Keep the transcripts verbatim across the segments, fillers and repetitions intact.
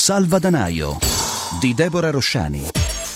Salvadanaio di Deborah Rosciani.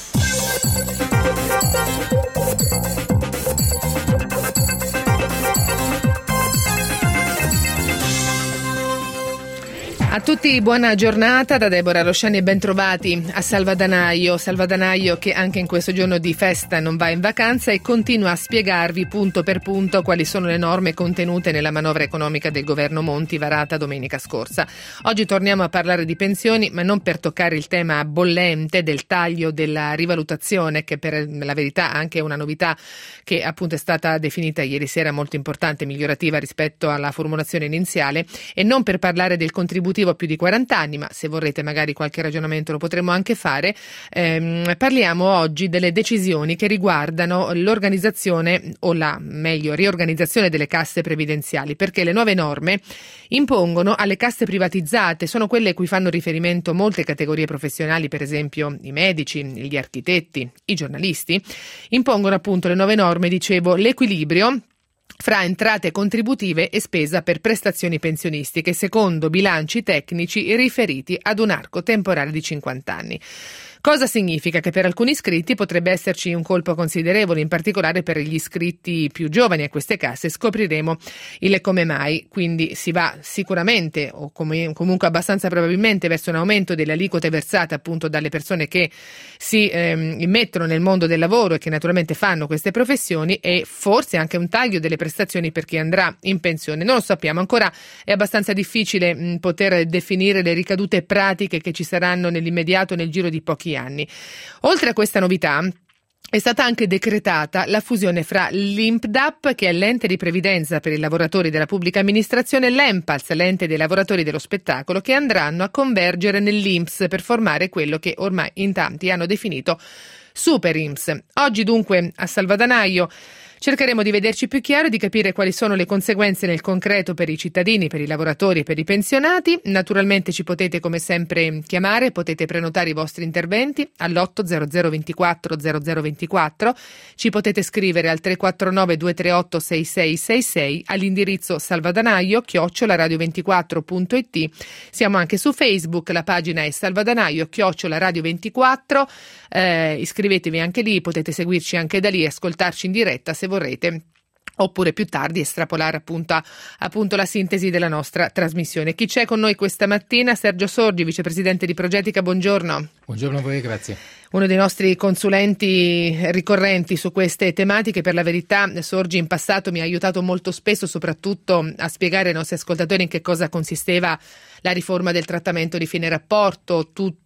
A tutti buona giornata da Deborah Rosciani e bentrovati a Salvadanaio. Salvadanaio che anche in questo giorno di festa non va in vacanza e continua a spiegarvi punto per punto quali sono le norme contenute nella manovra economica del governo Monti varata domenica scorsa. Oggi torniamo a parlare di pensioni, ma non per toccare il tema bollente del taglio della rivalutazione, che per la verità anche è una novità che appunto è stata definita ieri sera molto importante e migliorativa rispetto alla formulazione iniziale, e non per parlare del contributivo a più di quaranta anni, ma se vorrete magari qualche ragionamento lo potremo anche fare. Ehm, parliamo oggi delle decisioni che riguardano l'organizzazione o la meglio riorganizzazione delle casse previdenziali, perché le nuove norme impongono alle casse privatizzate, sono quelle a cui fanno riferimento molte categorie professionali, per esempio i medici, gli architetti, i giornalisti, impongono appunto le nuove norme, dicevo, l'equilibrio fra entrate contributive e spesa per prestazioni pensionistiche, secondo bilanci tecnici riferiti ad un arco temporale di cinquanta anni. Cosa significa? Che per alcuni iscritti potrebbe esserci un colpo considerevole, in particolare per gli iscritti più giovani a queste casse. Scopriremo il come mai. Quindi si va sicuramente, o com- comunque abbastanza probabilmente, verso un aumento delle aliquote versate appunto dalle persone che si ehm, immettono nel mondo del lavoro e che naturalmente fanno queste professioni, e forse anche un taglio delle prestazioni per chi andrà in pensione. Non lo sappiamo ancora, è abbastanza difficile mh, poter definire le ricadute pratiche che ci saranno nell'immediato, nel giro di pochi anni. Oltre a questa novità, è stata anche decretata la fusione fra l'I N P D A P, che è l'ente di previdenza per i lavoratori della pubblica amministrazione, e l'ENPALS, l'ente dei lavoratori dello spettacolo, che andranno a convergere nell'I N P S per formare quello che ormai in tanti hanno definito Super I N P S. Oggi dunque a Salvadanaio cercheremo di vederci più chiaro e di capire quali sono le conseguenze nel concreto per i cittadini, per i lavoratori e per i pensionati. Naturalmente ci potete come sempre chiamare, potete prenotare i vostri interventi all'otto zero zero ventiquattro zero zero ventiquattro, ci potete scrivere al tre quattro nove due tre otto sei sei sei sei all'indirizzo salvadanaio chiocciola radio ventiquattro punto it. Siamo anche su Facebook, la pagina è salvadanaio chiocciola radio ventiquattro, eh, iscrivetevi anche lì, potete seguirci anche da lì e ascoltarci in diretta se vorrete, oppure più tardi estrapolare appunto, appunto la sintesi della nostra trasmissione. Chi c'è con noi questa mattina? Sergio Sorgi, vicepresidente di Progetica, buongiorno. Buongiorno a voi, grazie. Uno dei nostri consulenti ricorrenti su queste tematiche. Per la verità, Sorgi in passato mi ha aiutato molto spesso, soprattutto a spiegare ai nostri ascoltatori in che cosa consisteva la riforma del trattamento di fine rapporto, tutto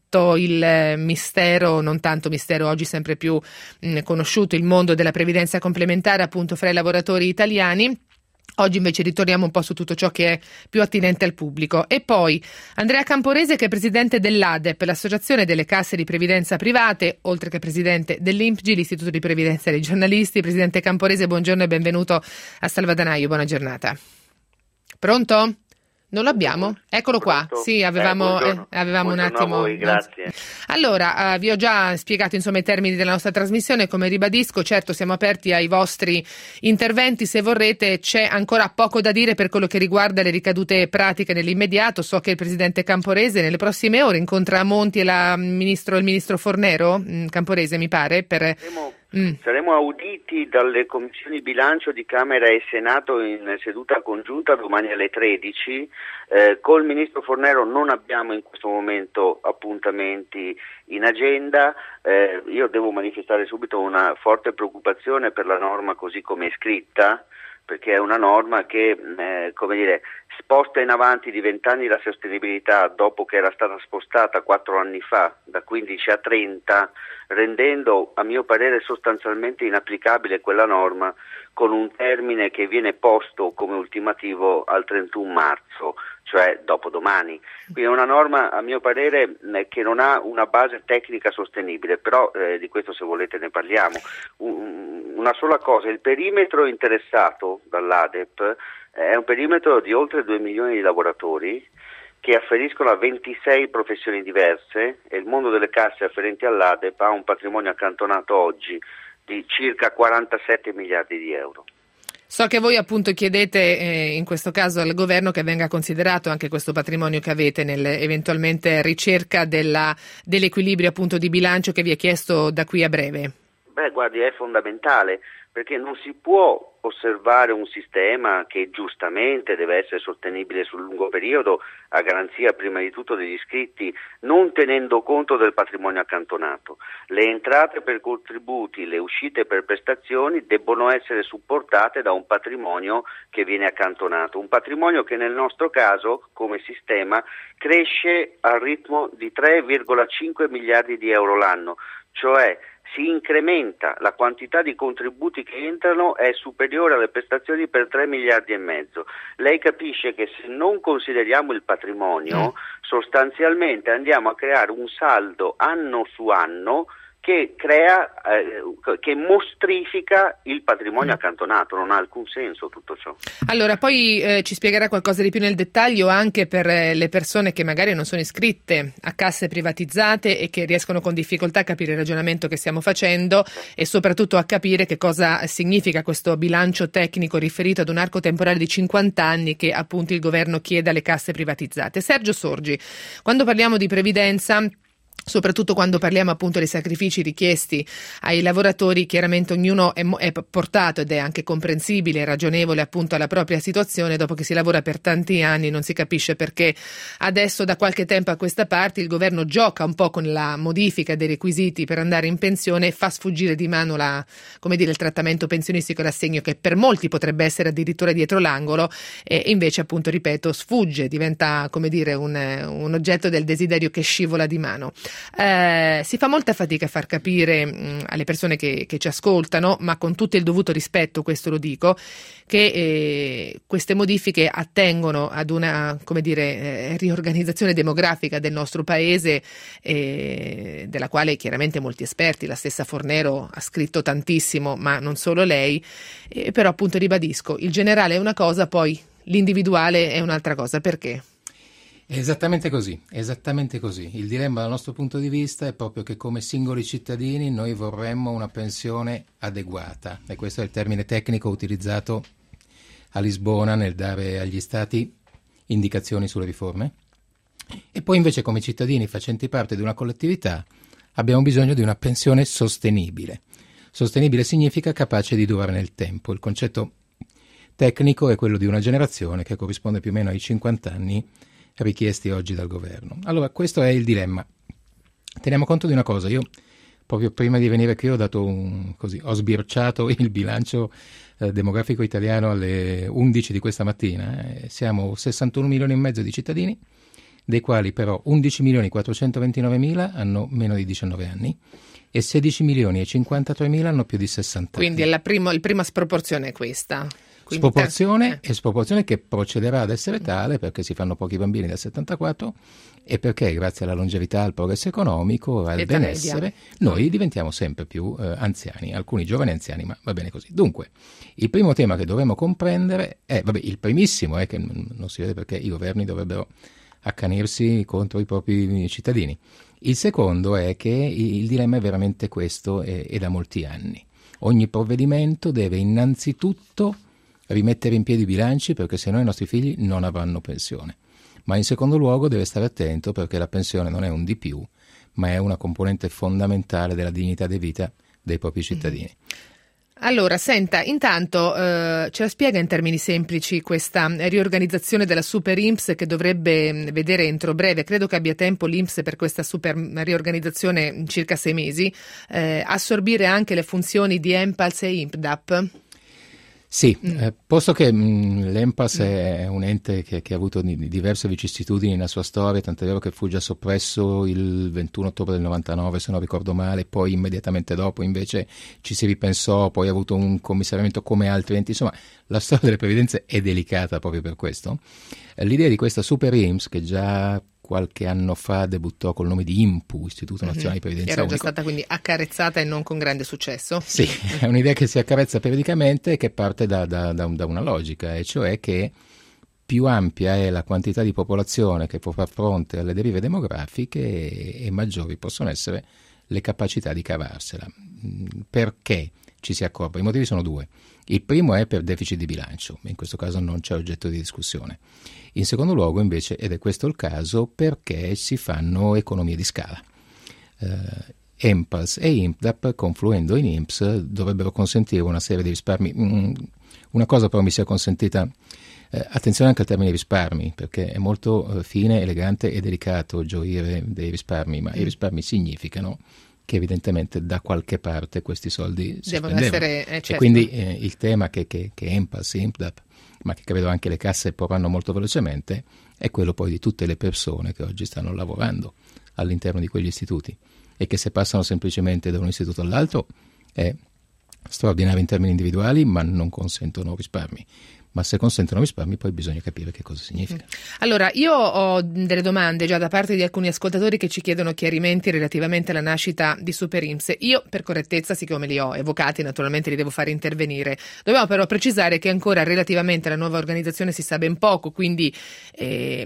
il mistero, non tanto mistero, oggi sempre più mh, conosciuto, il mondo della previdenza complementare appunto fra i lavoratori italiani. Oggi invece ritorniamo un po' su tutto ciò che è più attinente al pubblico. E poi Andrea Camporese, che è presidente dell'A D E P, l'associazione delle casse di previdenza private, oltre che presidente dell'I N P G I, l'Istituto di Previdenza dei Giornalisti. Presidente Camporese, buongiorno e benvenuto a Salvadanaio, buona giornata. Pronto? Non l'abbiamo? Eccolo qua. Pronto? Sì, avevamo, eh, eh, avevamo un attimo. A voi, grazie. Allora, uh, vi ho già spiegato insomma i termini della nostra trasmissione, come ribadisco, certo siamo aperti ai vostri interventi, se vorrete. C'è ancora poco da dire per quello che riguarda le ricadute pratiche nell'immediato. So che il presidente Camporese nelle prossime ore incontra a Monti e la ministro, il ministro Fornero, mh, Camporese mi pare, per... Saremo, mm. saremo auditi dalle commissioni bilancio di Camera e Senato in seduta congiunta domani alle tredici. Eh, col ministro Fornero non abbiamo in questo momento appuntamenti in agenda. Eh, io devo manifestare subito una forte preoccupazione per la norma così come è scritta, perché è una norma che, eh, come dire, sposta in avanti di vent'anni la sostenibilità dopo che era stata spostata quattro anni fa, da quindici a trenta, rendendo a mio parere sostanzialmente inapplicabile quella norma con un termine che viene posto come ultimativo al trentuno marzo, cioè dopodomani. Quindi è una norma a mio parere eh, che non ha una base tecnica sostenibile, però eh, di questo se volete ne parliamo. Un, una sola cosa, il perimetro interessato dall'A D E P è un perimetro di oltre due milioni di lavoratori che afferiscono a ventisei professioni diverse, e il mondo delle casse afferenti all'A D E P ha un patrimonio accantonato oggi di circa quarantasette miliardi di euro. So che voi appunto chiedete eh, in questo caso al governo che venga considerato anche questo patrimonio che avete nell'eventualmente ricerca della, dell'equilibrio appunto di bilancio che vi è chiesto da qui a breve. Beh, guardi, è fondamentale, perché non si può osservare un sistema che giustamente deve essere sostenibile sul lungo periodo, a garanzia prima di tutto degli iscritti, non tenendo conto del patrimonio accantonato. Le entrate per contributi, le uscite per prestazioni debbono essere supportate da un patrimonio che viene accantonato, un patrimonio che nel nostro caso, come sistema, cresce al ritmo di tre virgola cinque miliardi di euro l'anno, cioè si incrementa, la quantità di contributi che entrano è superiore alle prestazioni per tre miliardi e mezzo. Lei capisce che se non consideriamo il patrimonio, mm. sostanzialmente andiamo a creare un saldo anno su anno che crea, eh, che mostrifica il patrimonio accantonato. Non ha alcun senso tutto ciò. Allora, poi eh, ci spiegherà qualcosa di più nel dettaglio anche per eh, le persone che magari non sono iscritte a casse privatizzate e che riescono con difficoltà a capire il ragionamento che stiamo facendo e soprattutto a capire che cosa significa questo bilancio tecnico riferito ad un arco temporale di cinquanta anni che appunto il governo chiede alle casse privatizzate. Sergio Sorgi, quando parliamo di previdenza, soprattutto quando parliamo appunto dei sacrifici richiesti ai lavoratori, chiaramente ognuno è, è portato ed è anche comprensibile e ragionevole appunto alla propria situazione. Dopo che si lavora per tanti anni non si capisce perché adesso da qualche tempo a questa parte il governo gioca un po' con la modifica dei requisiti per andare in pensione e fa sfuggire di mano la, come dire, il trattamento pensionistico e l'assegno che per molti potrebbe essere addirittura dietro l'angolo e invece appunto ripeto sfugge, diventa come dire un, un oggetto del desiderio che scivola di mano. Eh, si fa molta fatica a far capire mh, alle persone che, che ci ascoltano, ma con tutto il dovuto rispetto, questo lo dico, che eh, queste modifiche attengono ad una, come dire, eh, riorganizzazione demografica del nostro paese, eh, della quale chiaramente molti esperti, la stessa Fornero ha scritto tantissimo, ma non solo lei, eh, però appunto ribadisco, il generale è una cosa, poi l'individuale è un'altra cosa. Perché? È esattamente così, esattamente così. Il dilemma dal nostro punto di vista è proprio che come singoli cittadini noi vorremmo una pensione adeguata e questo è il termine tecnico utilizzato a Lisbona nel dare agli stati indicazioni sulle riforme e poi invece come cittadini facenti parte di una collettività abbiamo bisogno di una pensione sostenibile. Sostenibile significa capace di durare nel tempo. Il concetto tecnico è quello di una generazione che corrisponde più o meno ai cinquanta anni richiesti oggi dal governo. Allora, questo è il dilemma. Teniamo conto di una cosa, io proprio prima di venire qui ho dato un, così, ho sbirciato il bilancio eh, demografico italiano alle undici di questa mattina. Eh. Siamo sessantuno milioni e mezzo di cittadini, dei quali però undici milioni quattrocentoventinove mila hanno meno di diciannove anni e sedici milioni e cinquantatré mila hanno più di sessanta Quindi anni. Quindi la prima, la prima sproporzione è questa. Quindi Sproporzione eh. e sproporzione che procederà ad essere tale perché si fanno pochi bambini dal settantaquattro e perché grazie alla longevità, al progresso economico, al L'età benessere, media. noi diventiamo sempre più eh, anziani, alcuni giovani anziani, ma va bene così. Dunque, il primo tema che dovremmo comprendere è, vabbè, il primissimo è che non si vede perché i governi dovrebbero accanirsi contro i propri cittadini. Il secondo è che il dilemma è veramente questo e, e da molti anni. Ogni provvedimento deve innanzitutto rimettere in piedi i bilanci perché se no i nostri figli non avranno pensione. Ma in secondo luogo deve stare attento perché la pensione non è un di più, ma è una componente fondamentale della dignità di vita dei propri cittadini. Allora, senta, intanto eh, ce la spiega in termini semplici questa riorganizzazione della Super I N P S che dovrebbe vedere entro breve, credo che abbia tempo l'I N P S per questa super riorganizzazione in circa sei mesi, eh, assorbire anche le funzioni di ENPALS e I N P D A P? Sì, mm. eh, posto che mh, l'ENPALS mm. è un ente che, che ha avuto di, diverse vicissitudini nella sua storia, tant'è vero che fu già soppresso il ventuno ottobre del novantanove, se non ricordo male, poi immediatamente dopo invece ci si ripensò, poi ha avuto un commissariamento come altri enti, insomma la storia delle previdenze è delicata proprio per questo. Eh, l'idea di questa Super I N P S che già qualche anno fa debuttò col nome di I N P U, Istituto Nazionale mm-hmm. di Previdenza Era già Unico. Stata quindi accarezzata e non con grande successo. Sì, è un'idea che si accarezza periodicamente e che parte da, da, da, da una logica, e cioè che più ampia è la quantità di popolazione che può far fronte alle derive demografiche e, e maggiori possono essere le capacità di cavarsela. Perché ci si accorpa? I motivi sono due. Il primo è per deficit di bilancio, in questo caso non c'è oggetto di discussione. In secondo luogo invece, ed è questo il caso, perché si fanno economie di scala. Eh, Enpals e I N P D A P, confluendo in I N P S, dovrebbero consentire una serie di risparmi. Mm, una cosa però mi sia consentita, eh, attenzione anche al termine risparmi, perché è molto eh, fine, elegante e delicato gioire dei risparmi, ma mm. i risparmi significano che evidentemente da qualche parte questi soldi si devono spendevano. essere, eh, certo. E quindi eh, il tema che, che, che Enpals e I N P D A P, ma che credo anche le casse porranno molto velocemente, è quello poi di tutte le persone che oggi stanno lavorando all'interno di quegli istituti, e che se passano semplicemente da un istituto all'altro è straordinario in termini individuali, ma non consentono risparmi. Ma se consentono risparmi poi bisogna capire che cosa significa. Allora, io ho delle domande già da parte di alcuni ascoltatori che ci chiedono chiarimenti relativamente alla nascita di Super I N P S. Io, per correttezza, siccome li ho evocati, naturalmente li devo fare intervenire. Dobbiamo però precisare che ancora relativamente alla nuova organizzazione si sa ben poco, quindi eh,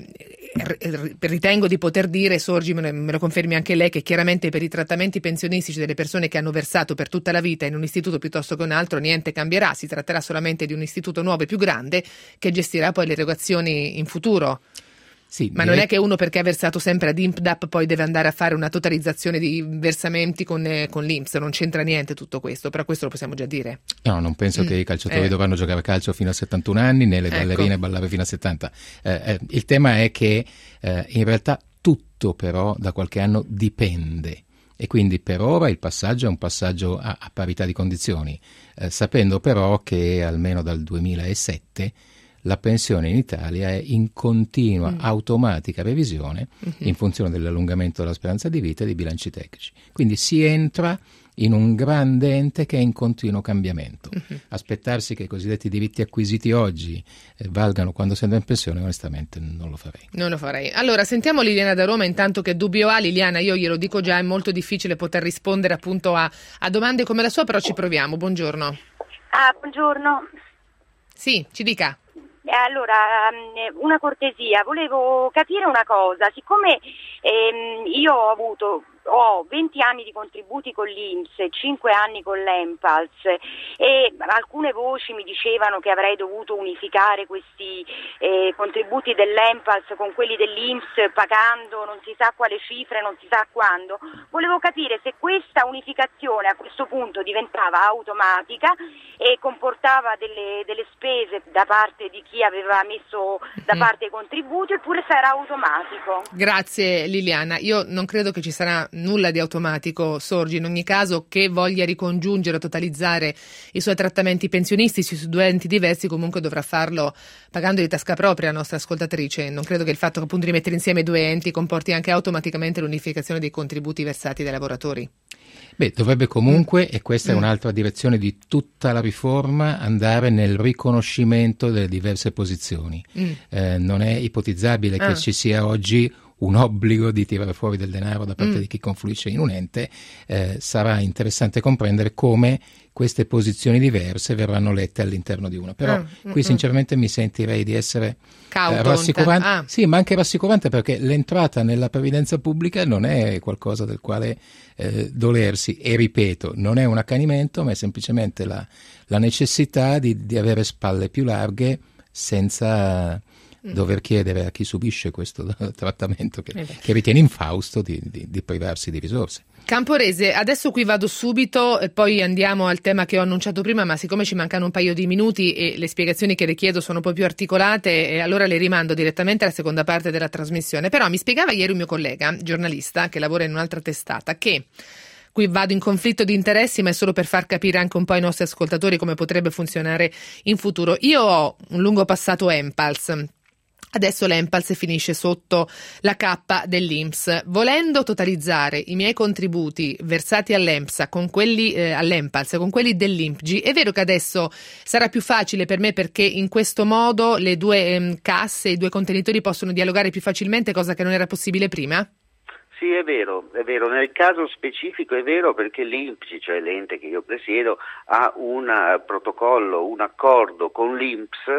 ritengo di poter dire, Sorgi, me lo confermi anche lei, che chiaramente per i trattamenti pensionistici delle persone che hanno versato per tutta la vita in un istituto piuttosto che un altro niente cambierà, si tratterà solamente di un istituto nuovo e più grande che gestirà poi le erogazioni in futuro. Sì, ma direi... non è che uno, perché ha versato sempre ad I N P D A P, poi deve andare a fare una totalizzazione di versamenti con, eh, con l'I N P S, non c'entra niente tutto questo, però questo lo possiamo già dire. No, non penso mm. che i calciatori eh. dovranno giocare a calcio fino a settantuno anni, né le ballerine ecco. ballare fino a settanta. Eh, eh, il tema è che eh, in realtà tutto però da qualche anno dipende. E quindi per ora il passaggio è un passaggio a, a parità di condizioni, eh, sapendo però che almeno dal duemilasette la pensione in Italia è in continua, mm. automatica revisione mm-hmm. in funzione dell'allungamento della speranza di vita e dei bilanci tecnici. Quindi si entra in un grande ente che è in continuo cambiamento. Mm-hmm. Aspettarsi che i cosiddetti diritti acquisiti oggi eh, valgano quando si andrà in pensione, onestamente non lo farei. Non lo farei. Allora, sentiamo Liliana da Roma, intanto che dubbio ha. Liliana, io glielo dico già, è molto difficile poter rispondere appunto a, a domande come la sua, però ci proviamo. Buongiorno. Ah, buongiorno. Sì, ci dica. Allora, una cortesia, volevo capire una cosa, siccome ehm, io ho avuto ho venti anni di contributi con l'I N P S e cinque anni con l'Enpals e alcune voci mi dicevano che avrei dovuto unificare questi eh, contributi dell'Enpals con quelli dell'I N P S pagando non si sa quale cifre, non si sa quando. Volevo capire se questa unificazione a questo punto diventava automatica e comportava delle, delle spese da parte di chi aveva messo da parte i contributi, oppure se era automatico. Grazie Liliana, io non credo che ci sarà nulla di automatico, Sorgi. In ogni caso, che voglia ricongiungere o totalizzare i suoi trattamenti pensionistici su due enti diversi comunque dovrà farlo pagando di tasca propria, la nostra ascoltatrice. Non credo che il fatto che appunto di mettere insieme due enti comporti anche automaticamente l'unificazione dei contributi versati dai lavoratori. Beh, dovrebbe comunque, e questa mm. è un'altra direzione di tutta la riforma, andare nel riconoscimento delle diverse posizioni. Mm. Eh, non è ipotizzabile ah. che ci sia oggi un obbligo di tirare fuori del denaro da parte mm. di chi confluisce in un ente. Eh, sarà interessante comprendere come queste posizioni diverse verranno lette all'interno di una. Però mm. qui sinceramente mi sentirei di essere eh, rassicurante. Ah. Sì, ma anche rassicurante, perché l'entrata nella previdenza pubblica non è qualcosa del quale eh, dolersi. E ripeto, non è un accanimento, ma è semplicemente la, la necessità di, di avere spalle più larghe senza dover chiedere a chi subisce questo trattamento che, che ritiene infausto di, di, di privarsi di risorse. Camporese, adesso qui vado subito e poi andiamo al tema che ho annunciato prima, ma siccome ci mancano un paio di minuti e le spiegazioni che le chiedo sono un po' più articolate, e allora le rimando direttamente alla seconda parte della trasmissione. Però mi spiegava ieri un mio collega, giornalista, che lavora in un'altra testata, che qui vado in conflitto di interessi, ma è solo per far capire anche un po' ai nostri ascoltatori come potrebbe funzionare in futuro. Io ho un lungo passato Enpals. Adesso l'Enpals finisce sotto la cappa dell'I N P S. Volendo totalizzare i miei contributi versati all'E M S A con quelli eh, all'Enpals con quelli dell'I N P G, è vero che adesso sarà più facile per me, perché in questo modo le due ehm, casse, i due contenitori possono dialogare più facilmente, cosa che non era possibile prima? Sì, è vero, è vero. Nel caso specifico è vero, perché l'I N P G, cioè l'ente che io presiedo, ha un protocollo, un accordo con l'I N P S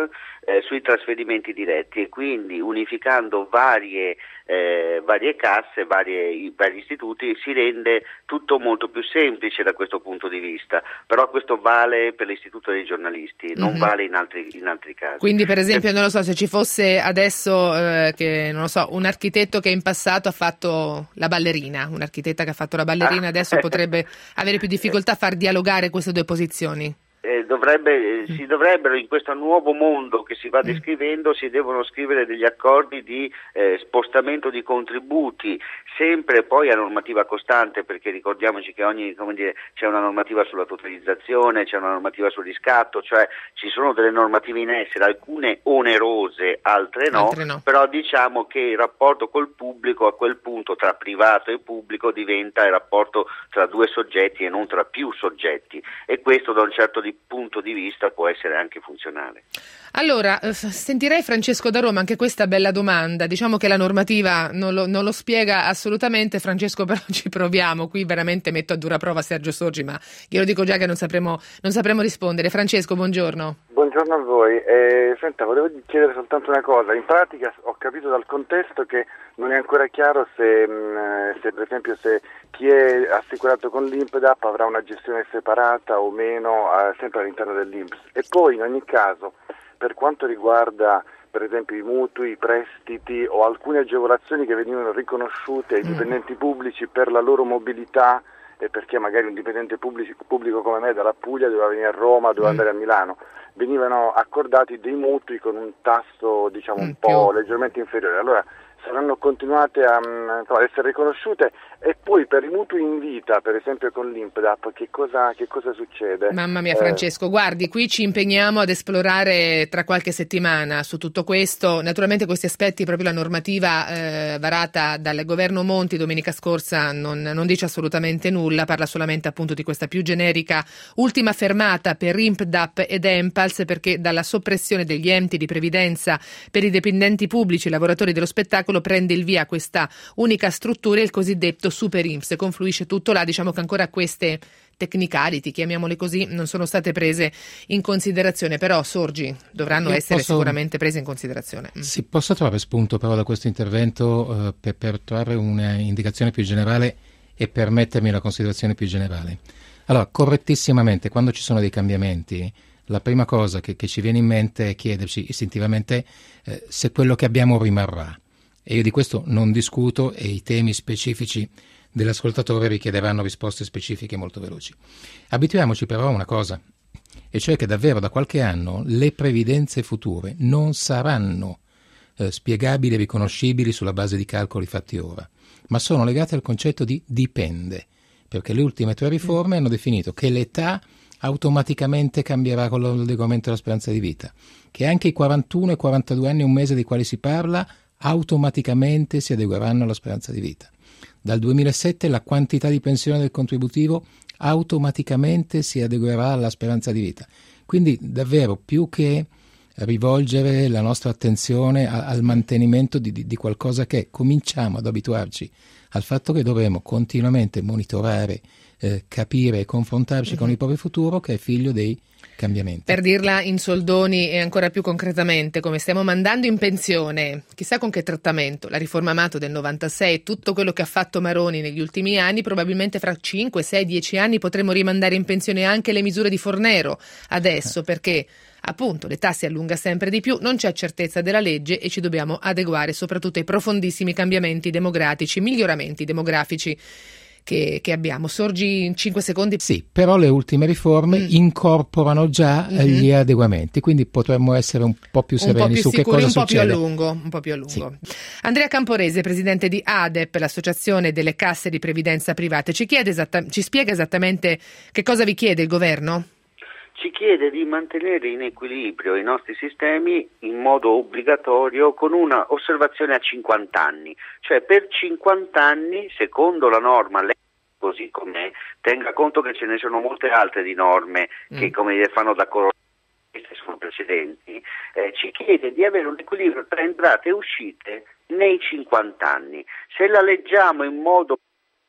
eh, sui trasferimenti diretti, e quindi unificando varie, eh, varie casse, varie, i vari istituti, si rende tutto molto più semplice da questo punto di vista, però questo vale per l'istituto dei giornalisti, non mm-hmm. vale in altri, in altri casi. Quindi per esempio, non lo so, se ci fosse adesso eh, che non lo so, un architetto che in passato ha fatto la ballerina, un'architetta che ha fatto la ballerina ah. adesso potrebbe avere più difficoltà a far dialogare queste due posizioni. Eh, dovrebbe, si dovrebbero, in questo nuovo mondo che si va descrivendo, si devono scrivere degli accordi di eh, spostamento di contributi, sempre poi a normativa costante, perché ricordiamoci che ogni, come dire, c'è una normativa sulla totalizzazione, c'è una normativa sul riscatto, cioè ci sono delle normative in essere, alcune onerose, altre no, altre no. Però diciamo che il rapporto col pubblico a quel punto tra privato e pubblico diventa il rapporto tra due soggetti e non tra più soggetti, e questo da un certo di punto di vista può essere anche funzionale. Allora, sentirei Francesco da Roma, anche questa bella domanda. Diciamo che la normativa non lo, non lo spiega assolutamente, Francesco, però ci proviamo. Qui veramente metto a dura prova Sergio Sorgi, ma glielo dico già che non sapremo, non sapremo rispondere. Francesco, buongiorno. Buongiorno a voi. Eh, senta, volevo chiedere soltanto una cosa. In pratica ho capito dal contesto che non è ancora chiaro se, mh, se per esempio se chi è assicurato con l'I N P D A P avrà una gestione separata o meno eh, sempre all'interno dell'I N P S. E poi in ogni caso, per quanto riguarda per esempio i mutui, i prestiti o alcune agevolazioni che venivano riconosciute ai dipendenti pubblici per la loro mobilità, e perché magari un dipendente pubblico, pubblico come me dalla Puglia doveva venire a Roma, doveva andare a Milano, venivano accordati dei mutui con un tasso diciamo un po' leggermente inferiore. Allora saranno continuate a, a essere riconosciute. E poi per i mutui in vita, per esempio con l'I N P D A P, che cosa, che cosa succede? Mamma mia, Francesco, eh... guardi, qui ci impegniamo ad esplorare tra qualche settimana su tutto questo. Naturalmente questi aspetti, proprio la normativa eh, varata dal governo Monti domenica scorsa non, non dice assolutamente nulla, parla solamente appunto di questa più generica ultima fermata per I N P D A P ed Empals, perché dalla soppressione degli enti di previdenza per i dipendenti pubblici e lavoratori dello spettacolo prende il via questa unica struttura, il cosiddetto Super I N P S, confluisce tutto là. Diciamo che ancora queste technicality, chiamiamole così, non sono state prese in considerazione, però Sorgi dovranno Io essere posso... sicuramente prese in considerazione. Mm. Sì, posso trovare spunto però da questo intervento uh, per, per trarre un'indicazione più generale e permettermi una considerazione più generale. Allora, correttissimamente, quando ci sono dei cambiamenti, la prima cosa che, che ci viene in mente è chiederci istintivamente eh, se quello che abbiamo rimarrà. E io di questo non discuto, e i temi specifici dell'ascoltatore richiederanno risposte specifiche molto veloci. Abituiamoci però a una cosa, e cioè che davvero da qualche anno le previdenze future non saranno eh, spiegabili e riconoscibili sulla base di calcoli fatti ora, ma sono legate al concetto di dipende, perché le ultime tre riforme hanno definito che l'età automaticamente cambierà con l'adeguamento della speranza di vita, che anche i quarantuno e quarantadue anni e un mese dei quali si parla automaticamente si adegueranno alla speranza di vita. Dal duemilasette la quantità di pensione del contributivo automaticamente si adeguerà alla speranza di vita. Quindi davvero, più che rivolgere la nostra attenzione a, al mantenimento di, di, di qualcosa che cominciamo ad abituarci al fatto che dovremo continuamente monitorare, eh, capire e confrontarci mm-hmm. con il proprio futuro, che è figlio dei cambiamenti. Per dirla in soldoni e ancora più concretamente, come stiamo mandando in pensione, chissà con che trattamento, la riforma Amato del novantasei, tutto quello che ha fatto Maroni negli ultimi anni, probabilmente fra cinque, sei, dieci anni potremo rimandare in pensione anche le misure di Fornero adesso, perché appunto l'età si allunga sempre di più, non c'è certezza della legge e ci dobbiamo adeguare soprattutto ai profondissimi cambiamenti demografici, miglioramenti demografici Che, che abbiamo. Sorgi in cinque secondi. Sì, però le ultime riforme mm. incorporano già mm-hmm. gli adeguamenti, quindi potremmo essere un po' più sereni un po' più su sicuri, che cosa un po' succede. Più a lungo, un po' più a lungo. Sì. Andrea Camporese, presidente di A D E P, l'associazione delle casse di previdenza private, ci, chiede esatta- ci spiega esattamente che cosa vi chiede il governo? Ci chiede di mantenere in equilibrio i nostri sistemi in modo obbligatorio con una osservazione a cinquanta anni, cioè per cinquanta anni, secondo la norma così com'è, tenga conto che ce ne sono molte altre di norme mm. che come dire, fanno da corona, queste sono precedenti, eh, ci chiede di avere un equilibrio tra entrate e uscite nei cinquanta anni. Se la leggiamo in modo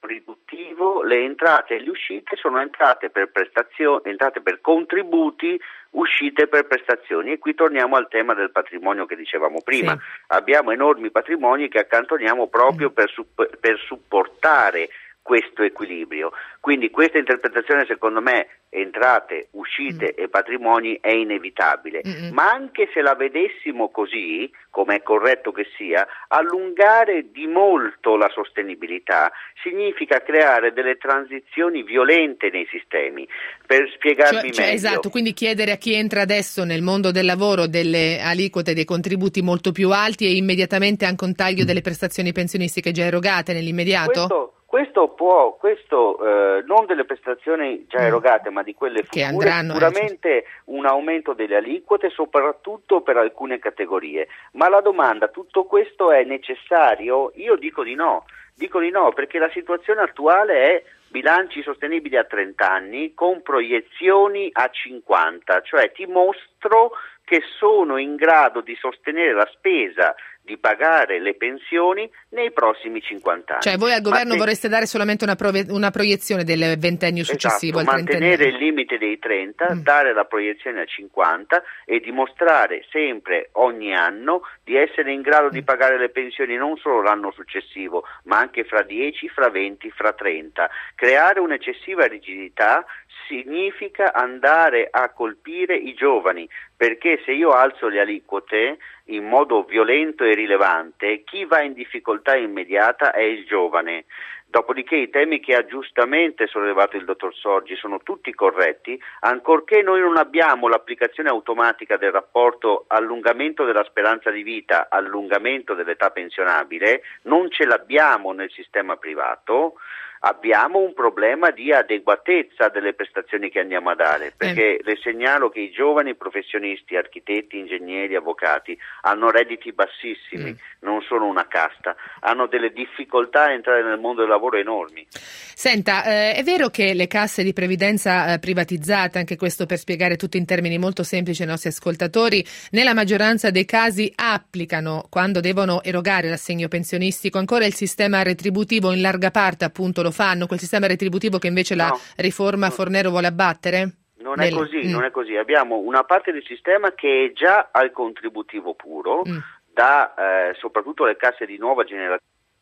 riduttivo, le entrate e le uscite sono entrate per prestazioni, entrate per contributi, uscite per prestazioni. E qui torniamo al tema del patrimonio che dicevamo prima. Sì. Abbiamo enormi patrimoni che accantoniamo proprio mm. per, supp- per supportare questo equilibrio. Quindi questa interpretazione, secondo me, entrate, uscite mm. e patrimoni è inevitabile, Mm-mm. ma anche se la vedessimo così, come è corretto che sia, allungare di molto la sostenibilità significa creare delle transizioni violente nei sistemi. Per spiegarvi cioè, cioè, meglio, esatto, quindi chiedere a chi entra adesso nel mondo del lavoro delle aliquote, dei contributi molto più alti e immediatamente anche un taglio delle prestazioni pensionistiche già erogate nell'immediato? Questo Questo può, questo eh, non delle prestazioni già erogate, mm. ma di quelle future, che andranno, sicuramente eh, un aumento delle aliquote, soprattutto per alcune categorie. Ma la domanda, tutto questo è necessario? Io dico di no, dico di no, perché la situazione attuale è bilanci sostenibili a trenta anni con proiezioni a cinquanta, cioè ti mostro che sono in grado di sostenere la spesa, di pagare le pensioni nei prossimi cinquanta anni. Cioè voi al governo Manten- vorreste dare solamente una, prove- una proiezione del ventennio successivo, esatto, al trentennio. Mantenere il limite dei trenta, mm. dare la proiezione a cinquanta e dimostrare sempre, ogni anno, di essere in grado mm. di pagare le pensioni non solo l'anno successivo, ma anche fra dieci, fra venti, fra trenta. Creare un'eccessiva rigidità significa andare a colpire i giovani, perché se io alzo le aliquote in modo violento e rilevante, chi va in difficoltà immediata è il giovane. Dopodiché i temi che ha giustamente sollevato il dottor Sorgi sono tutti corretti, ancorché noi non abbiamo l'applicazione automatica del rapporto allungamento della speranza di vita, allungamento dell'età pensionabile, non ce l'abbiamo nel sistema privato. Abbiamo un problema di adeguatezza delle prestazioni che andiamo a dare, perché eh. le segnalo che i giovani professionisti, architetti, ingegneri, avvocati hanno redditi bassissimi, mm. non sono una casta, hanno delle difficoltà a entrare nel mondo del lavoro enormi. Senta, eh, è vero che le casse di previdenza eh, privatizzate, anche questo per spiegare tutto in termini molto semplici ai nostri ascoltatori, nella maggioranza dei casi applicano, quando devono erogare l'assegno pensionistico, ancora il sistema retributivo, in larga parte appunto lo fanno, quel sistema retributivo che invece la no. riforma Fornero vuole abbattere? Non Nel... è così, mm. non è così. Abbiamo una parte del sistema che è già al contributivo puro, mm. da eh, soprattutto le casse di nuova generazione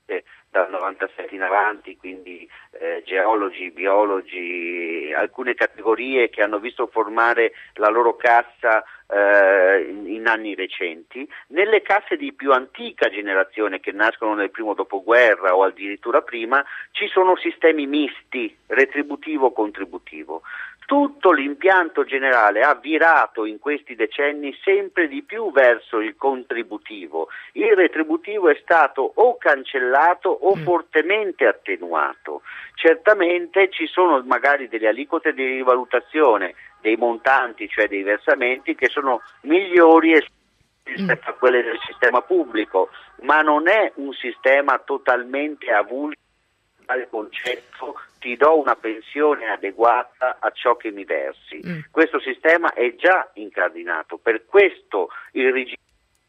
dal novantasette in avanti, quindi eh, geologi, biologi, alcune categorie che hanno visto formare la loro cassa eh, in, in anni recenti. Nelle casse di più antica generazione che nascono nel primo dopoguerra o addirittura prima, ci sono sistemi misti, retributivo-contributivo. Tutto l'impianto generale ha virato in questi decenni sempre di più verso il contributivo. Il retributivo è stato o cancellato o mm. fortemente attenuato. Certamente ci sono magari delle aliquote di rivalutazione dei montanti, cioè dei versamenti, che sono migliori rispetto mm. a quelle del sistema pubblico, ma non è un sistema totalmente avulso al concetto ti do una pensione adeguata a ciò che mi versi. Mm. Questo sistema è già incardinato, per questo il rigidità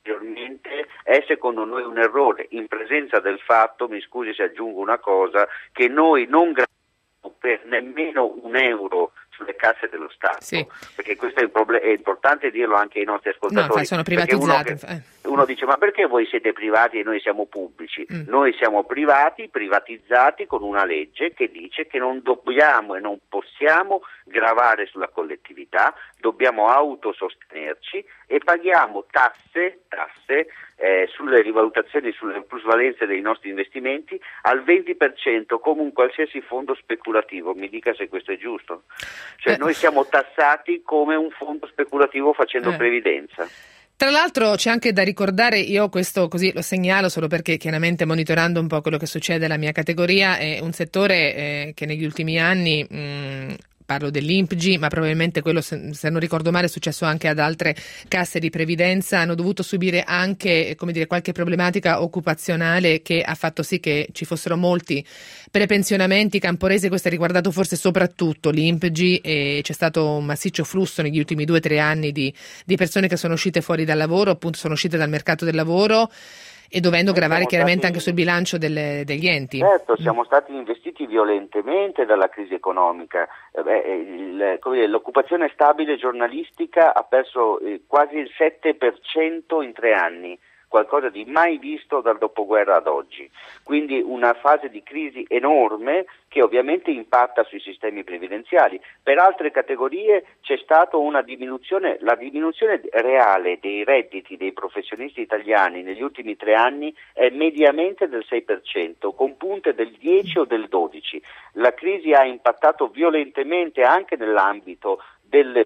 è secondo noi un errore, in presenza del fatto, mi scusi se aggiungo una cosa, che noi non graviamo per nemmeno un euro sulle casse dello Stato, sì. perché questo è, il problem- è importante dirlo anche ai nostri ascoltatori. No, sono privatizzate. Uno, che, uno dice ma perché voi siete privati e noi siamo pubblici? Mm. Noi siamo privati, privatizzati con una legge che dice che non dobbiamo e non possiamo gravare sulla collettività, dobbiamo autosostenerci e paghiamo tasse, tasse eh, sulle rivalutazioni, sulle plusvalenze dei nostri investimenti al venti per cento come un qualsiasi fondo speculativo. Mi dica se questo è giusto. Cioè eh. noi siamo tassati come un fondo speculativo facendo eh. previdenza. Tra l'altro c'è anche da ricordare, io questo così lo segnalo solo perché chiaramente monitorando un po' quello che succede alla mia categoria, è un settore eh, che negli ultimi anni mh, parlo dell'I N P G, ma probabilmente quello, se, se non ricordo male, è successo anche ad altre casse di previdenza, hanno dovuto subire anche, come dire, qualche problematica occupazionale che ha fatto sì che ci fossero molti prepensionamenti. Camporese, questo è riguardato forse soprattutto l'I N P G, e c'è stato un massiccio flusso negli ultimi due o tre anni di, di persone che sono uscite fuori dal lavoro, appunto sono uscite dal mercato del lavoro. E dovendo Noi gravare siamo chiaramente stati... anche sul bilancio delle, degli enti. Certo, siamo stati investiti violentemente dalla crisi economica. Eh beh, il, come dire, l'occupazione stabile giornalistica ha perso eh, quasi il sette per cento in tre anni. Qualcosa di mai visto dal dopoguerra ad oggi, quindi una fase di crisi enorme che ovviamente impatta sui sistemi previdenziali. Per altre categorie c'è stata una diminuzione, la diminuzione reale dei redditi dei professionisti italiani negli ultimi tre anni è mediamente del sei per cento, con punte del dieci o del dodici. La crisi ha impattato violentemente anche nell'ambito delle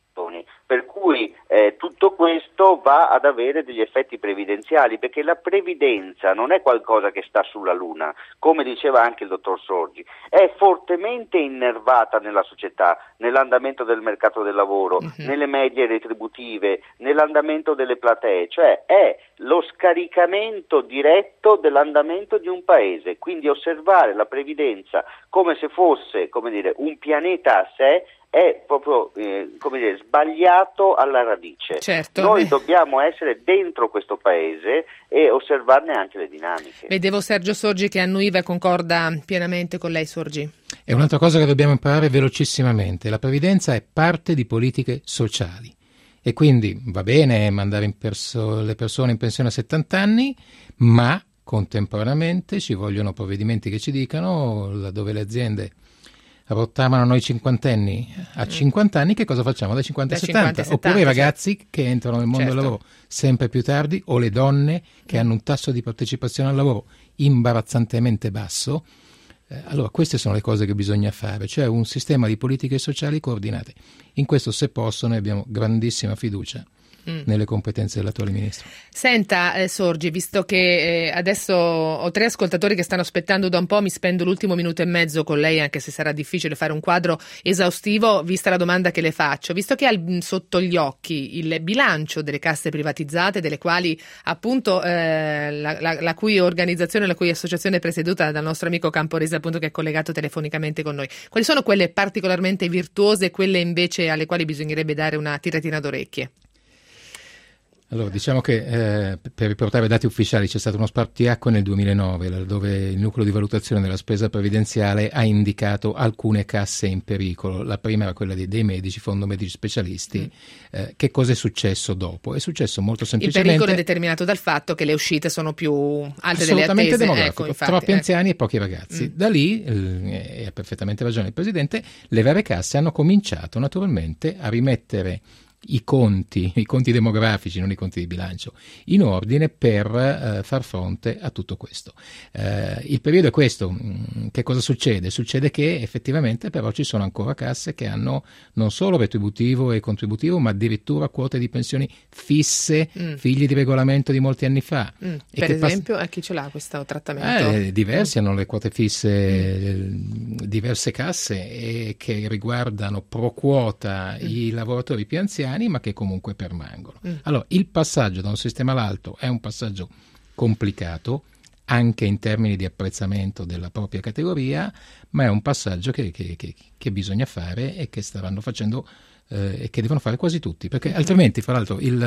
per cui eh, tutto questo va ad avere degli effetti previdenziali, perché la previdenza non è qualcosa che sta sulla luna, come diceva anche il dottor Sorgi, è fortemente innervata nella società, nell'andamento del mercato del lavoro, uh-huh. nelle medie retributive, nell'andamento delle platee, cioè è lo scaricamento diretto dell'andamento di un paese, quindi osservare la previdenza come se fosse, come dire, un pianeta a sé è proprio eh, come dire, sbagliato alla radice. Certo. Noi eh. dobbiamo essere dentro questo paese e osservarne anche le dinamiche. Vedevo Sergio Sorgi che annuiva e concorda pienamente con lei, Sorgi. È un'altra cosa che dobbiamo imparare velocissimamente. La previdenza è parte di politiche sociali e quindi va bene mandare in perso- le persone in pensione a settanta anni, ma contemporaneamente ci vogliono provvedimenti che ci dicano, laddove le aziende rottamano noi cinquantenni a cinquanta anni, che cosa facciamo da cinquanta a settanta? Oppure i ragazzi certo. che entrano nel mondo certo. del lavoro sempre più tardi, o le donne che mm. hanno un tasso di partecipazione al lavoro imbarazzantemente basso. Eh, allora queste sono le cose che bisogna fare, cioè un sistema di politiche sociali coordinate. In questo, se posso, noi abbiamo grandissima fiducia Mm. nelle competenze dell'attuale ministro. Senta eh, Sorgi, visto che eh, adesso ho tre ascoltatori che stanno aspettando da un po', mi spendo l'ultimo minuto e mezzo con lei, anche se sarà difficile fare un quadro esaustivo vista la domanda che le faccio. Visto che ha sotto gli occhi il bilancio delle casse privatizzate, delle quali appunto eh, la, la, la cui organizzazione, la cui associazione è presieduta dal nostro amico Camporese, appunto, che è collegato telefonicamente con noi, quali sono quelle particolarmente virtuose e quelle invece alle quali bisognerebbe dare una tiratina d'orecchie? Allora, diciamo che eh, per riportare dati ufficiali c'è stato uno spartiacque nel duemilanove, dove il nucleo di valutazione della spesa previdenziale ha indicato alcune casse in pericolo. La prima era quella dei, dei medici, fondo medici specialisti. Mm. Eh, che cosa è successo dopo? È successo molto semplicemente... Il pericolo è determinato dal fatto che le uscite sono più alte delle attese. Assolutamente demografico, ecco, infatti, troppi eh. anziani e pochi ragazzi. Mm. Da lì, eh, ha perfettamente ragione il Presidente, le vere casse hanno cominciato naturalmente a rimettere i conti, i conti demografici, non i conti di bilancio, in ordine per eh, far fronte a tutto questo. Eh, il periodo è questo. Che cosa succede? Succede che effettivamente però ci sono ancora casse che hanno non solo retributivo e contributivo, ma addirittura quote di pensioni fisse, mm. figli di regolamento di molti anni fa. Mm. E per che esempio, pass- a chi ce l'ha questo trattamento? Eh, diversi mm. hanno le quote fisse, mm. diverse casse e che riguardano pro quota mm. i lavoratori più anziani, ma che comunque permangono. Mm. Allora, il passaggio da un sistema all'altro è un passaggio complicato, anche in termini di apprezzamento della propria categoria, ma è un passaggio che, che, che, che bisogna fare e che staranno facendo eh, e che devono fare quasi tutti, perché altrimenti, fra l'altro, il,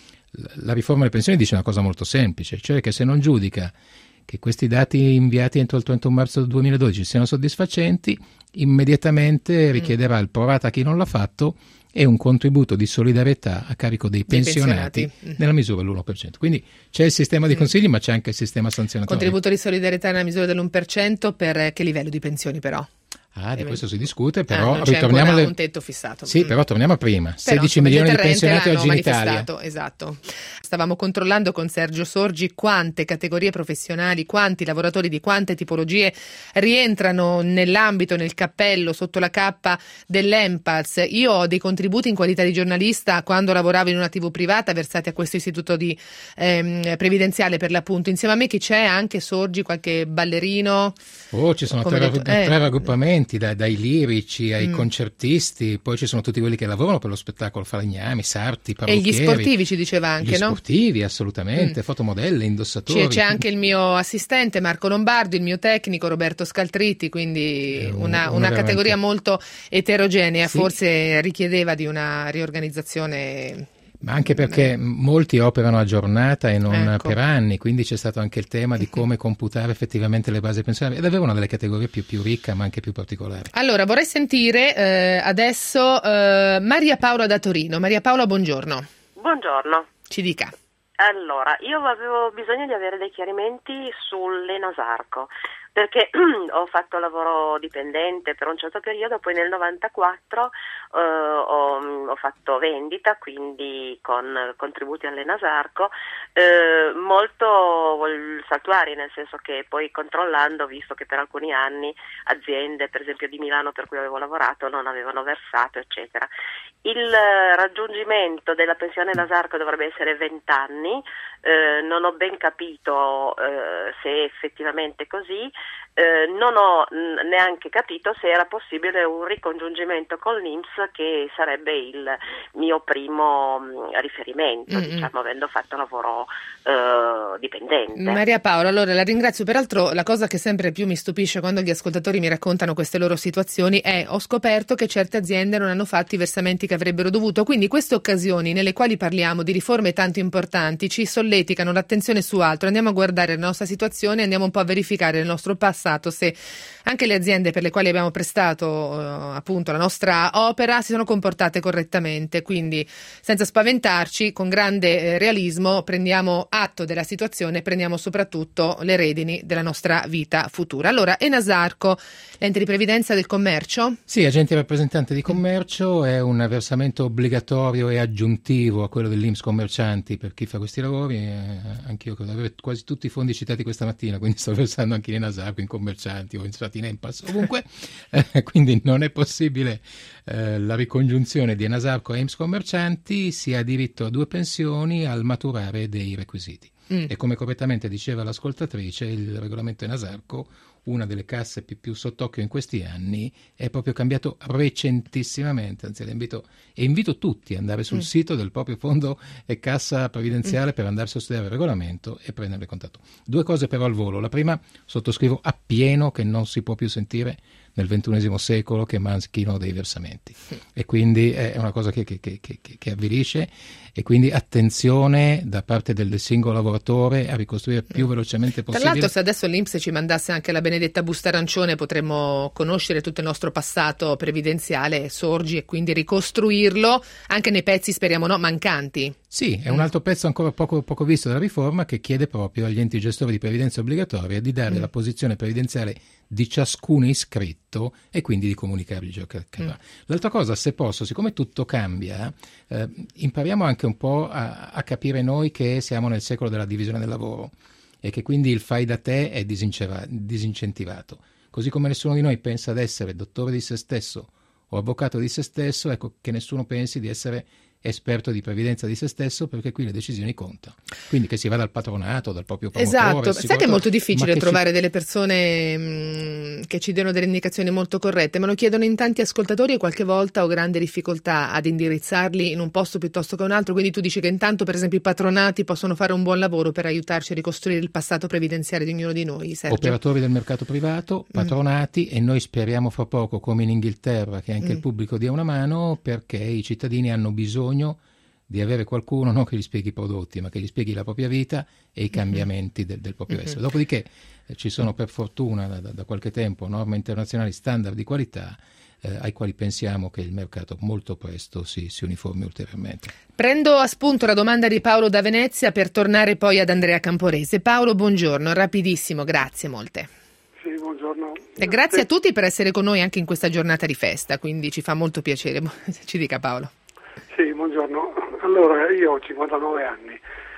la riforma delle pensioni dice una cosa molto semplice, cioè che se non giudica che questi dati inviati entro il trentuno marzo duemiladodici siano soddisfacenti, immediatamente richiederà il pro rata a chi non l'ha fatto e un contributo di solidarietà a carico dei pensionati, pensionati. nella misura dell'uno per cento. Quindi c'è il sistema di consigli, mm. ma c'è anche il sistema sanzionatorio. Contributo di solidarietà nella misura dell'uno per cento per che livello di pensioni però? Ah, di questo si discute, però ah, non c'è ritorniamo ancora alle... un tetto fissato. Sì, però torniamo a prima. Però, sedici insomma, milioni di pensionati oggi in Italia. Esatto. Stavamo controllando con Sergio Sorgi quante categorie professionali, quanti lavoratori di quante tipologie rientrano nell'ambito, nel cappello, sotto la cappa dell'Enpals. Io ho dei contributi in qualità di giornalista quando lavoravo in una tivù privata versati a questo istituto di ehm, previdenziale, per l'appunto. Insieme a me chi c'è? Anche Sorgi, qualche ballerino? Oh, ci sono tre, detto, tre eh. raggruppamenti, da, dai lirici ai mm. concertisti, poi ci sono tutti quelli che lavorano per lo spettacolo, falegnami, sarti, e parrucchieri. gli sportivi ci diceva anche, gli no? Gli sportivi, assolutamente, mm. fotomodelle, indossatori. C'è, c'è anche il mio assistente Marco Lombardo, il mio tecnico Roberto Scaltritti, quindi un, una, una, una categoria molto eterogenea, sì. Forse richiedeva di una riorganizzazione. Ma anche perché molti operano a giornata e non ecco. per anni, quindi c'è stato anche il tema di come computare effettivamente le basi pensionali. È davvero una delle categorie più, più ricca ma anche più particolari. Allora vorrei sentire eh, adesso eh, Maria Paola da Torino. Maria Paola, buongiorno. Buongiorno. Ci dica. Allora, io avevo bisogno di avere dei chiarimenti sull'Enasarco, perché ho fatto lavoro dipendente per un certo periodo, poi nel novantaquattro eh, ho, ho fatto vendita, quindi con contributi all'Enasarco, eh, molto saltuari, nel senso che poi controllando ho visto che per alcuni anni aziende, per esempio di Milano per cui avevo lavorato, non avevano versato, eccetera. Il raggiungimento della pensione Enasarco dovrebbe essere venti anni, eh, non ho ben capito eh, se è effettivamente così, eh, non ho n- neanche capito se era possibile un ricongiungimento con l'I N P S, che sarebbe il mio primo mh, riferimento, mm-hmm. diciamo, avendo fatto lavoro eh, dipendente. Maria Paola, allora la ringrazio. Peraltro la cosa che sempre più mi stupisce quando gli ascoltatori mi raccontano queste loro situazioni è: ho scoperto che certe aziende non hanno fatto i versamenti che avrebbero dovuto, quindi queste occasioni nelle quali parliamo di riforme tanto importanti ci solleticano l'attenzione su altro. Andiamo a guardare la nostra situazione, andiamo un po' a verificare nel nostro passato se anche le aziende per le quali abbiamo prestato eh, appunto la nostra opera si sono comportate correttamente. Quindi senza spaventarci, con grande eh, realismo prendiamo atto della situazione e prendiamo soprattutto le redini della nostra vita futura. Allora, Enasarco, l'ente di previdenza del commercio? Sì, agente rappresentante di commercio, è un versamento obbligatorio e aggiuntivo a quello dell'I N P S commercianti per chi fa questi lavori. Eh, anch'io credo di avere quasi tutti i fondi citati questa mattina, quindi sto versando anche in Enasarco, in commercianti o in stati in Empass, ovunque. Eh, quindi non è possibile eh, la ricongiunzione di Enasarco e I N P S commercianti. Si ha diritto a due pensioni al maturare dei requisiti. Mm. E come correttamente diceva l'ascoltatrice, il regolamento Enasarco, una delle casse più, più sott'occhio in questi anni, è proprio cambiato recentissimamente. Anzi, invito, e invito tutti ad andare sul mm. sito del proprio fondo e cassa previdenziale mm. per andarsi a studiare il regolamento e prendere contatto. Due cose però al volo. La prima, sottoscrivo appieno che non si può più sentire nel ventunesimo secolo che manchino dei versamenti, e quindi è una cosa che, che, che, che, che avvilisce, e quindi attenzione da parte del singolo lavoratore a ricostruire più velocemente possibile. Tra l'altro, se adesso l'I N P S ci mandasse anche la benedetta busta arancione, potremmo conoscere tutto il nostro passato previdenziale sorgi e quindi ricostruirlo anche nei pezzi, speriamo no, mancanti. Sì, è un altro pezzo ancora poco, poco visto della riforma, che chiede proprio agli enti gestori di previdenza obbligatoria di dare mm. la posizione previdenziale di ciascun iscritto e quindi di comunicargli ciò che accadrà. Mm. L'altra cosa, se posso, siccome tutto cambia, eh, impariamo anche un po' a, a capire noi che siamo nel secolo della divisione del lavoro e che quindi il fai da te è disincentivato. Così come nessuno di noi pensa ad essere dottore di se stesso o avvocato di se stesso, ecco che nessuno pensi di essere esperto di previdenza di se stesso, perché qui le decisioni contano. Quindi che si va dal patronato, dal proprio promotore. Esatto, sai che è molto difficile trovare ci... delle persone mh, che ci diano delle indicazioni molto corrette, me lo chiedono in tanti ascoltatori e qualche volta ho grande difficoltà ad indirizzarli in un posto piuttosto che un altro. Quindi tu dici che intanto per esempio i patronati possono fare un buon lavoro per aiutarci a ricostruire il passato previdenziale di ognuno di noi, Sergio. Operatori del mercato privato, patronati mm. e noi speriamo fra poco, come in Inghilterra, che anche mm. il pubblico dia una mano, perché i cittadini hanno bisogno di avere qualcuno non che gli spieghi i prodotti, ma che gli spieghi la propria vita e i cambiamenti del, del proprio mm-hmm. essere. Dopodiché eh, ci sono per fortuna da, da, da qualche tempo norme internazionali standard di qualità eh, ai quali pensiamo che il mercato molto presto si, si uniformi ulteriormente. Prendo a spunto la domanda di Paolo da Venezia per tornare poi ad Andrea Camporese. Paolo, buongiorno, rapidissimo, grazie molte. Sì, buongiorno. E grazie a tutti per essere con noi anche in questa giornata di festa, quindi ci fa molto piacere. Ci dica Paolo. Sì, buongiorno. Allora, io ho cinquantanove anni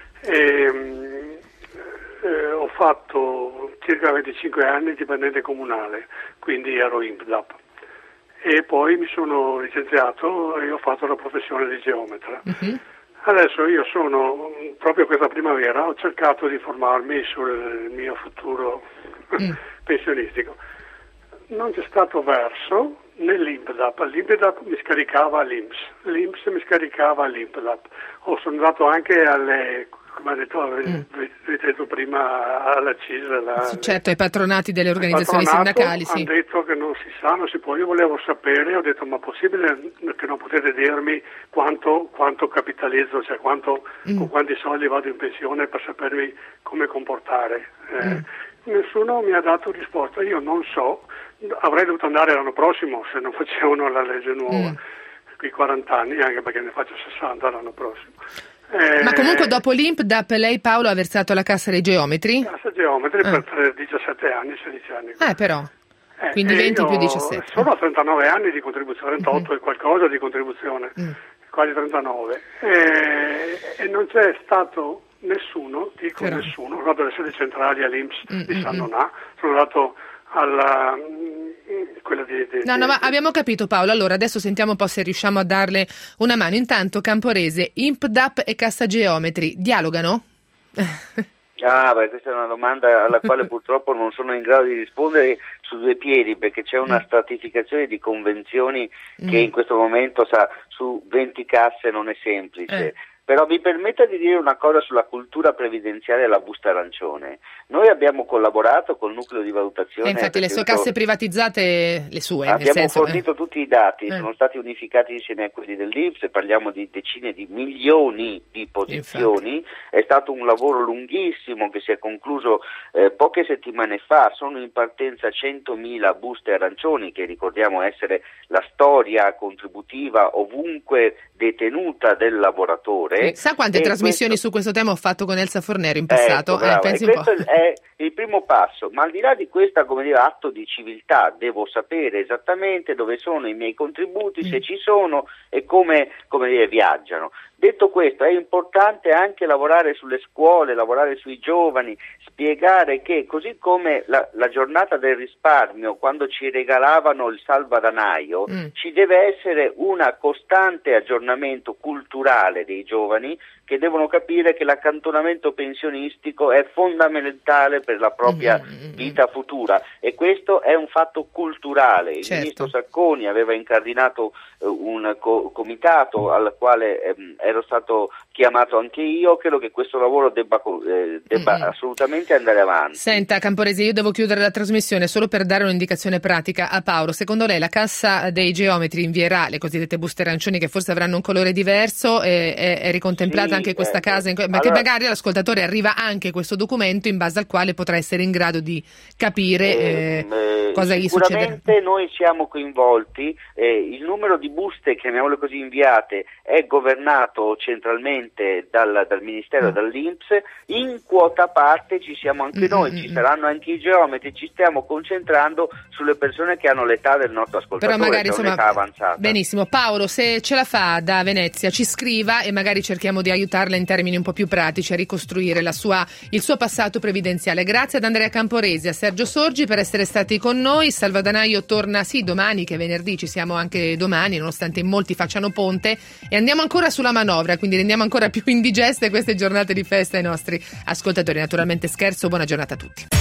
e eh, ho fatto circa venticinque anni dipendente comunale, quindi ero I N P D A P. E poi mi sono licenziato e ho fatto la professione di geometra. Uh-huh. Adesso io sono, proprio questa primavera, ho cercato di informarmi sul mio futuro mm. pensionistico. Non c'è stato verso nell'I N P D A P, l'I N P D A P mi scaricava l'I N P S, l'I N P S mi scaricava l'I N P D A P. Oh, sono andato anche alle come ha detto, mm. avete detto prima, alla C I S. La, sì, certo, ai patronati delle organizzazioni sindacali. Sì. Hanno detto che non si sa, non si può. Io volevo sapere, ho detto, ma possibile che non potete dirmi quanto, quanto capitalizzo, cioè quanto, mm. con quanti soldi vado in pensione per sapermi come comportare. Eh, mm. Nessuno mi ha dato risposta, io non so, avrei dovuto andare l'anno prossimo se non facevano la legge nuova, mm. qui quaranta anni, anche perché ne faccio sessanta l'anno prossimo. Eh, Ma comunque dopo l'I N P D A P lei, Paolo, ha versato la cassa dei geometri? Cassa geometri ah. per diciassette anni, sedici anni. Eh però, eh, quindi venti più diciassette. Sono a trentanove anni di contribuzione, trentotto mm-hmm. e qualcosa di contribuzione, mm. quasi trentanove. E, e non c'è stato nessuno, dico però. nessuno, ho dato le sedi centrali all'I N P S mm-hmm. di San Donà, sono andato alla quella di, di no no di, ma abbiamo capito, Paolo. Allora adesso sentiamo un po' se riusciamo a darle una mano. Intanto Camporese, I N P D A P e Cassa Geometri dialogano? Ah, beh, questa è una domanda alla quale purtroppo non sono in grado di rispondere su due piedi, perché c'è una stratificazione di convenzioni che in questo momento sa, su venti casse non è semplice. Eh. Però mi permetta di dire una cosa sulla cultura previdenziale della busta arancione. Noi abbiamo collaborato col nucleo di valutazione. E infatti le sue casse privatizzate, le sue, abbiamo nel senso, fornito eh. tutti i dati, eh. sono stati unificati insieme a quelli dell'I N P S, parliamo di decine di milioni di posizioni. Infatti. È stato un lavoro lunghissimo che si è concluso eh, poche settimane fa. Sono in partenza centomila buste arancioni, che ricordiamo essere la storia contributiva ovunque detenuta del lavoratore. Sa quante e trasmissioni questo... su questo tema ho fatto con Elsa Fornero in passato? Ecco, eh, pensi e un po'. questo è il primo passo, ma al di là di questa, come dire, atto di civiltà, devo sapere esattamente dove sono i miei contributi, mm. se ci sono e come, come dire, viaggiano. Detto questo, è importante anche lavorare sulle scuole, lavorare sui giovani, spiegare che così come la, la giornata del risparmio, quando ci regalavano il salvadanaio, mm. ci deve essere un costante aggiornamento culturale dei giovani, che devono capire che l'accantonamento pensionistico è fondamentale per la propria mm-hmm. vita futura, e questo è un fatto culturale. Il certo. ministro Sacconi aveva incardinato eh, un co- comitato al quale ehm, ero stato chiamato anche io. Credo che questo lavoro debba, eh, debba mm-hmm. assolutamente andare avanti. Senta Camporese, io devo chiudere la trasmissione solo per dare un'indicazione pratica a Paolo. Secondo lei la Cassa dei Geometri invierà le cosiddette buste arancioni, che forse avranno un colore diverso, e è, è ricontemplata sì, anche questa eh, casa, in, ma allora, che magari all'ascoltatore arriva anche questo documento in base al quale potrà essere in grado di capire eh, eh, cosa gli succederà. Sicuramente noi siamo coinvolti, eh, il numero di buste, chiamiamole così, inviate è governato centralmente dal, dal Ministero e mm. dall'I N P S. In quota parte ci siamo anche mm-hmm. noi, ci saranno anche i geometri, ci stiamo concentrando sulle persone che hanno l'età del nostro ascoltatore. Però magari, che insomma, un'età avanzata. Benissimo, Paolo, se ce la fa da Venezia ci scriva e magari cerchiamo di aiutarla in termini un po' più pratici a ricostruire la sua, il suo passato previdenziale. Grazie ad Andrea Camporese, a Sergio Sorgi per essere stati con noi. Salvadanaio torna sì domani, che è venerdì, ci siamo anche domani nonostante in molti facciano ponte, e andiamo ancora sulla manovra, quindi rendiamo ancora più indigeste queste giornate di festa ai nostri ascoltatori. Naturalmente scherzo, buona giornata a tutti.